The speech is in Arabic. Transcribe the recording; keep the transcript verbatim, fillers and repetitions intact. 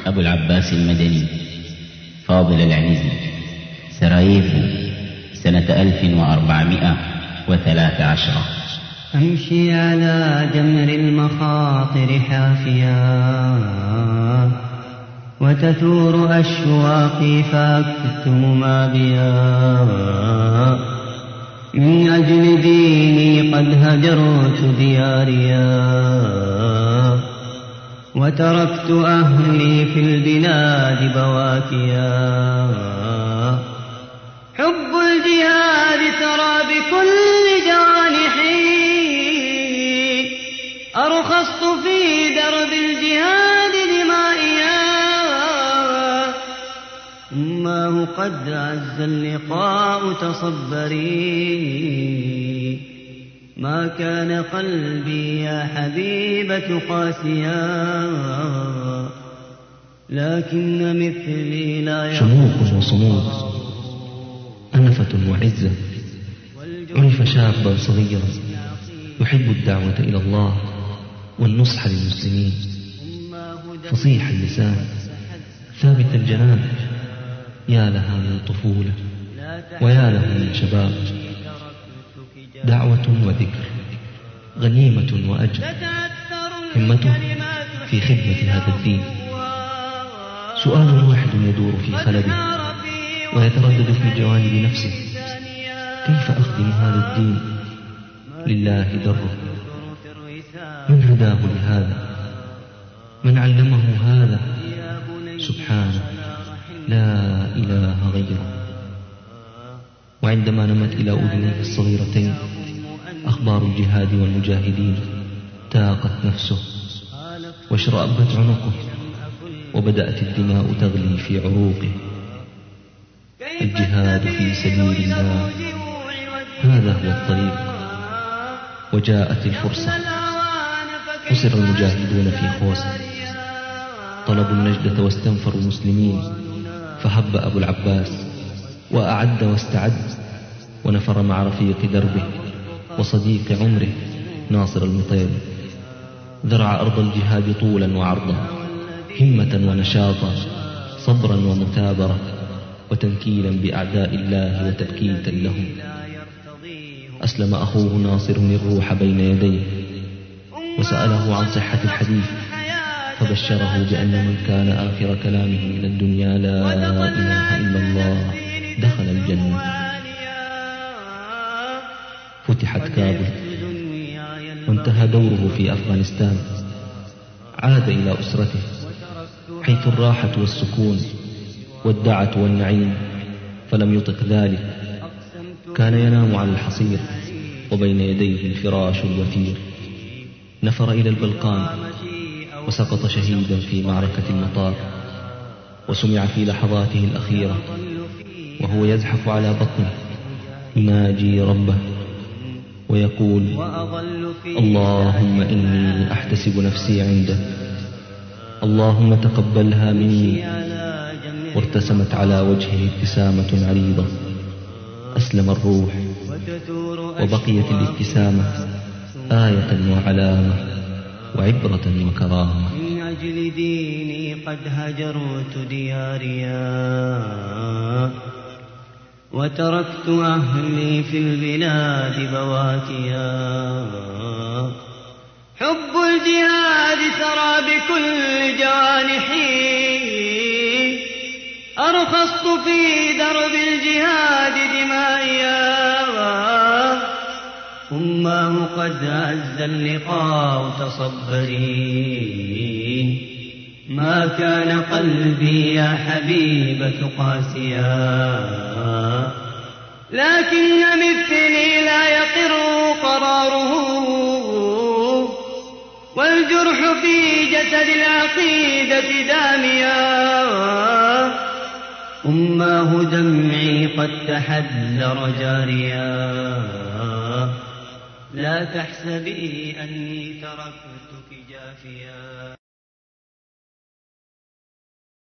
أبو العباس المدني فاضل العنزي، سراييفو، سنة ألف وأربعمائة وثلاث عشر. أمشي على جمر المخاطر حافيا، وتثور أشواقي فأكتم ما بيا. من أجل ديني قد هجرت دياريا، وتركت أهلي في البلاد بواكيا. حب الجهاد ترى بكل جوانحي، أرخصت في درب الجهاد دمائيا. أماه قد عز اللقاء تصبري، ما كان قلبي يا حبيبة قاسيا. لكن مثلي لا شموخ وصمود، أنفة وعزة، عرف شابا صغيرا يحب الدعوة إلى الله والنصح للمسلمين، فصيح اللسان ثابت الجنان. يا لها من طفولة ويا له من شباب، دعوة وذكر، غنيمة وأجر، همته في خدمة هذا الدين. سؤال واحد يدور في خلده ويتردد في جوانب نفسه: كيف أخدم هذا الدين؟ لله دره. من هداه لهذا؟ من علمه هذا؟ سبحانه، لا إله غيره. وعندما نمت إلى أذنيه الصغيرتين أخبار الجهاد والمجاهدين تاقت نفسه واشرأبت عنقه، وبدأت الدماء تغلي في عروقه. الجهاد في سبيل الله، هذا هو الطريق. وجاءت الفرصة، حصر المجاهدون في خوصة، طلبوا النجدة واستنفروا المسلمين، فهب أبو العباس وأعد واستعد، ونفر مع رفيق دربه وصديق عمره ناصر المطير. ذرع أرض الجهاد طولا وعرضا، همة ونشاطا، صبرا ومثابرة، وتنكيلا بأعداء الله وتبكيتا لهم. أسلم أخوه ناصر الروح بين يديه، وسأله عن صحة الحديث، فبشره بأن من كان آخر كلامه من الدنيا لا إله إلا الله دخل الجنة. فتحت كابل وانتهى دوره في أفغانستان. عاد إلى أسرته حيث الراحة والسكون والدعة والنعيم، فلم يطق ذلك. كان ينام على الحصير وبين يديه الفراش الوثير. نفر إلى البلقان وسقط شهيدا في معركة المطار، وسمع في لحظاته الأخيرة وهو يزحف على بطنه يناجي ربه ويقول: اللهم إني أحتسب نفسي عندك، اللهم تقبلها مني. وارتسمت على وجهه ابتسامة عريضة. أسلم الروح، وبقيت الابتسامة آية وعلامة وعبرة وكرامة. من أجل ديني قد هجرت دياريا، وتركت أهلي في البلاد بواكيا. حب الجهاد سرى بكل جوانحي، أرخصت في درب الجهاد دمائيا. أماه قد عز اللقاء تصبري، ما كان قلبي يا حبيبة قاسيا. لكن مثلي لا يقر قراره، والجرح في جسد العقيدة داميا. أماه دمعي قد تحذر جاريا، لا تحسبي أني تركتك جافيا.